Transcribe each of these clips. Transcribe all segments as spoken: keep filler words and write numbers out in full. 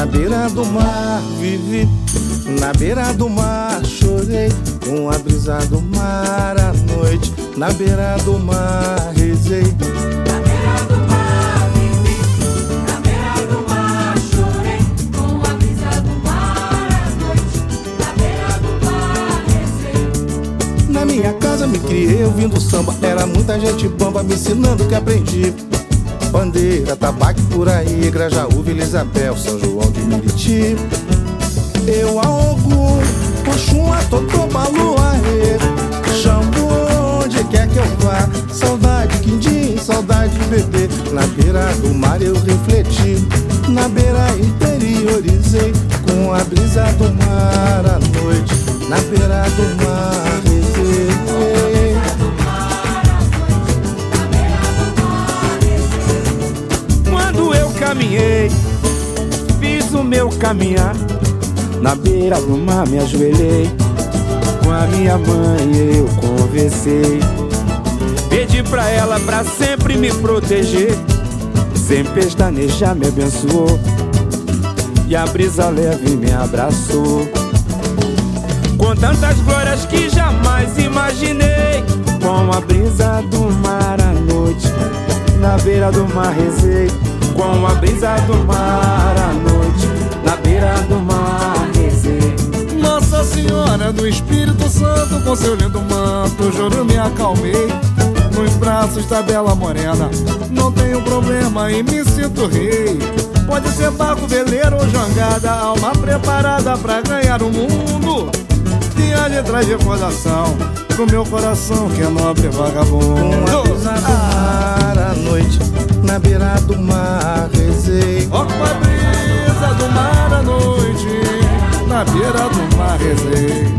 beira do mar vivi, na beira do mar chorei, com a brisa do mar à noite, na beira do mar rezei. Na beira do mar vivi, na beira do mar chorei, com a brisa do mar à noite, na beira do mar rezei. Na minha casa me criei ouvindo samba, era muita gente bamba me ensinando o que aprendi. Bandeira, tabaco por aí, Grajaú, Vila Isabel, São João de Meriti. Eu a Ogum, Oxum, a Totô, Balu, a Rê, Xangô, onde quer que eu vá. Saudade, quindim, saudade, bebê. Na beira do mar eu refleti, na beira interiorizei, com a brisa do mar à noite, na beira do mar rezei. Quando eu caminhei, fiz o meu caminhar, na beira do mar me ajoelhei, com a minha mãe eu conversei. Pedi pra ela pra sempre me proteger, sem pestanejar me abençoou, e a brisa leve me abraçou. Com tantas glórias que jamais imaginei, com a brisa do mar à noite, na beira do mar rezei, com a brisa do mar à noite, na beira do mar rezei. Nossa Senhora do Espírito Santo, com seu lindo manto, juro me acalmei, nos braços da bela morena, não tenho problema e me sinto rei. Pode ser barco, veleiro ou jangada, alma preparada pra ganhar o mundo. Viagem traz recordação pro meu coração que é nobre e vagabundo. Com a brisa do mar à noite, na beira do mar rezei. Ó, com a brisa do mar à noite, na beira do mar rezei.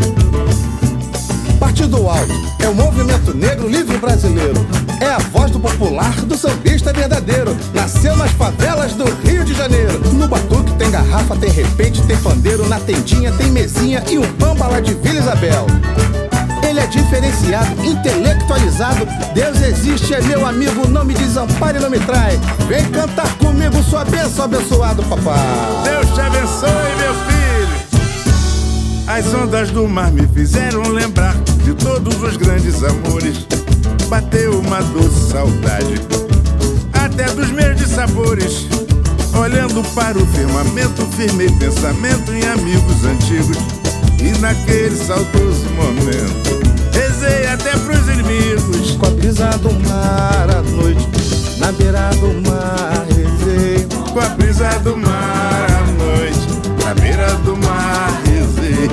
Partido Alto é o movimento negro livre brasileiro, é a voz do popular, do sambista verdadeiro. Nasceu nas favelas do Rio de Janeiro. No batuque tem garrafa, tem repente, tem pandeiro. Na tendinha tem mesinha e um bamba lá de Vila Isabel. Ele é diferenciado, intelectualizado. Deus existe, é meu amigo, não me desampare e não me trai. Vem cantar comigo, sua bênção, abençoado papai. Deus te abençoe, meu filho. As ondas do mar me fizeram lembrar de todos os grandes amores. Bateu uma doce saudade, até dos meus dissabores. Olhando para o firmamento, firmei pensamento em amigos antigos. E naquele saudoso momento, rezei até pros inimigos. Com a brisa do mar à noite, na beira do mar rezei. Com a brisa do mar à noite, na beira do mar rezei.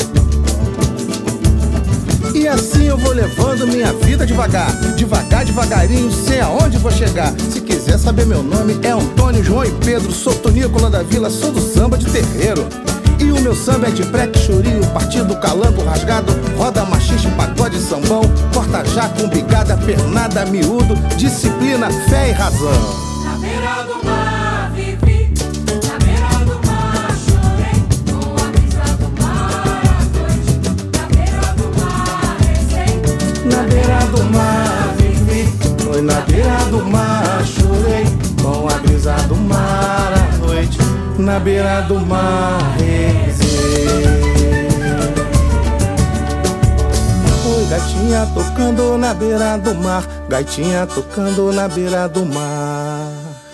E assim eu vou levando minha vida devagar, devagar, devagarinho, sei aonde vou chegar. Se quiser saber meu nome, é Antônio, João e Pedro. Sou Tonícola da Vila, sou do samba de terreiro. E o meu samba é de breque, chorinho, partido, calango, rasgado, roda, machixe, pagode, sambão, corta-jaco, umbigada, pernada, miúdo, disciplina, fé e razão. Na beira do mar vivi, na beira do mar chorei, com a brisa do mar à noite, na beira do mar rezei. Na beira do mar vivi, foi na beira do mar chorei, com a brisa do mar à noite, na beira do mar rezei. Oi, gatinha tocando na beira do mar, gaitinha tocando na beira do mar.